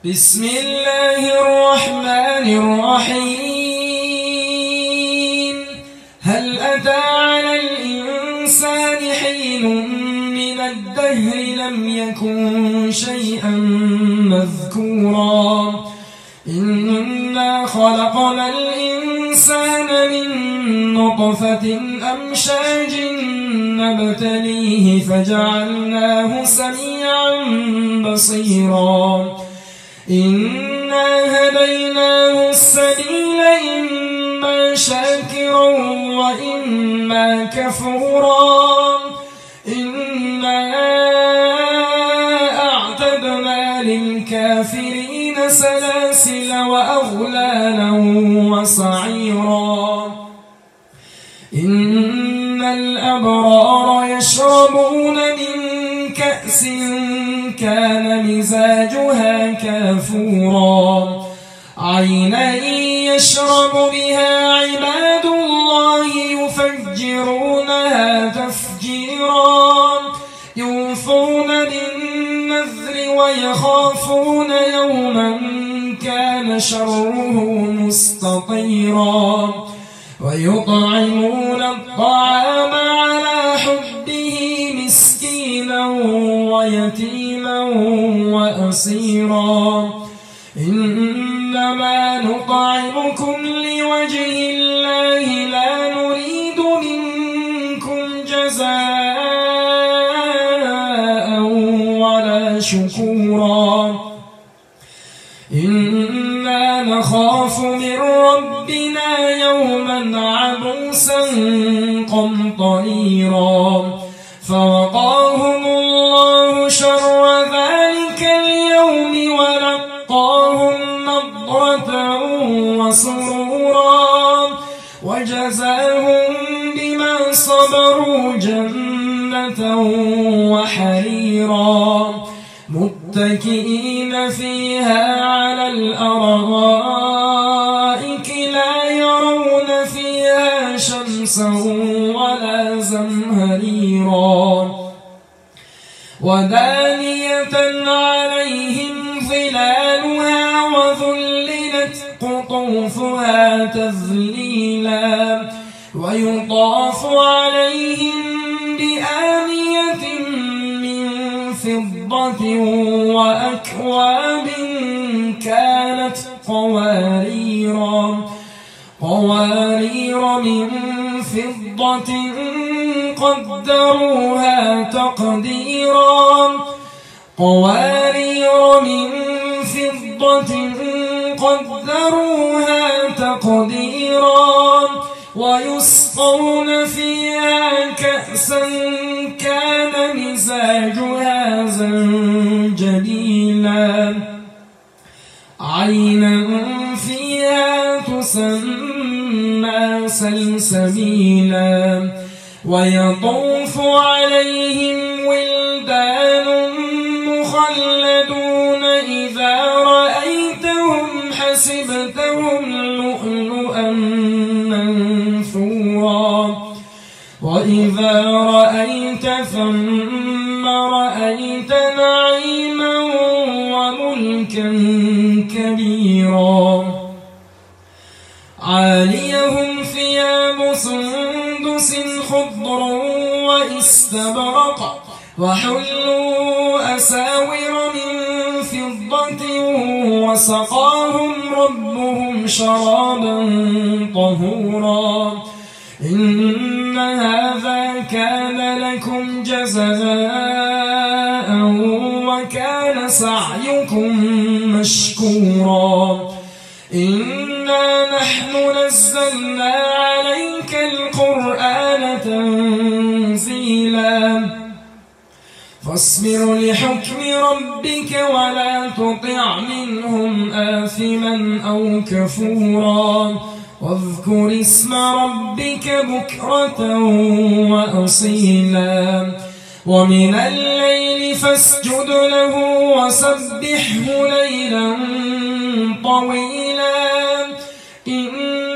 بسم الله الرحمن الرحيم هل أتى على الإنسان حين من الدهر لم يكن شيئا مذكورا إنا خلقنا الإنسان من نطفة أمشاج نبتليه فجعلناه سميعا بصيرا إنا هديناه السبيل إما شاكرا وإما كفورا إنا أعتدنا للكافرين سلاسل وأغلالا وصعيرا إن الأبرار يشربون من كأس كان مزاجها كافورا عينا يشرب بها عباد الله يفجرونها تفجيرا يوفون بالنذر ويخافون يوما كان شره مستطيرا ويطعمون الطعام على حبه مسكينا ويتيما وأسيرا إنما نطعمكم لوجه الله لا نريد منكم جزاء ولا شكورا إنا نخاف من ربنا يوما عبوسا قمطريرا فوقاهم الله شر ذلك اليوم ولقاهم نضرة وسرورا وجزاهم بما صبروا جنة وحريرا متكئين فيها على الأرائك لا يرون فيها شمسا ولا زمهريرا ودانية عليهم ظلالها وذللت قطوفها تذليلا ويطاف عليهم بآنية من فضة وأكواب كانت قوارير من فضة قدروها تقديرا قوارير من فضة قدروها تقديرا ويسقون فيها كأسا كان مزاجها زنجبيلا عينا فيها تسمى سلسبيلا ويطوف عليهم ولدان مخلدون إذا رأيتهم حسبتهم لؤلؤا منثورا وإذا رأيت ثم رأيت نعيما وملكا كبيرا عاليهم ثياب سندس خضر واستبرق وحلوا أساور من فضة وسقاهم ربهم شرابا طهورا إن هذا كان لكم جزاء وكان سعيكم مشكورا إنا نحن نزلنا عليك القرآن تنزيلا فاصبر لحكم ربك ولا تطع منهم آثما أو كفورا واذكر اسم ربك بكرة وأصيلا ومن الليل فاسجد له وسبحه ليلا طويلا إن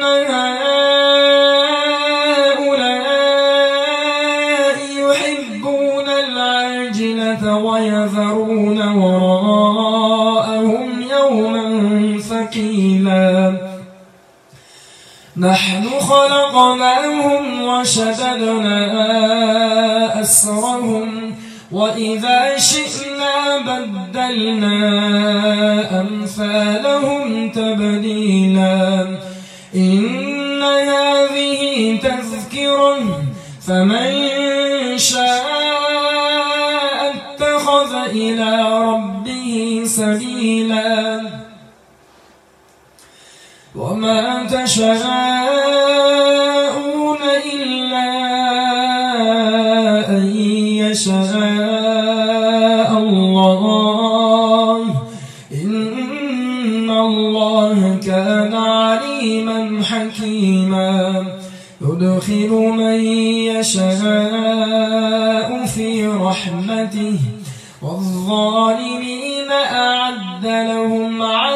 هؤلاء يحبون العاجلة ويذرون وراءهم نحن خلقناهم وشددنا أسرهم وإذا شئنا بدلنا أمثالهم تبديلا إن هذه تذكرة فمن شاء اتخذ إلى ربه سبيلا وما تشاءون إلا أن يشاء الله إن الله كان عليما حكيما يدخل من يشاء في رحمته والظالمين أعد لهم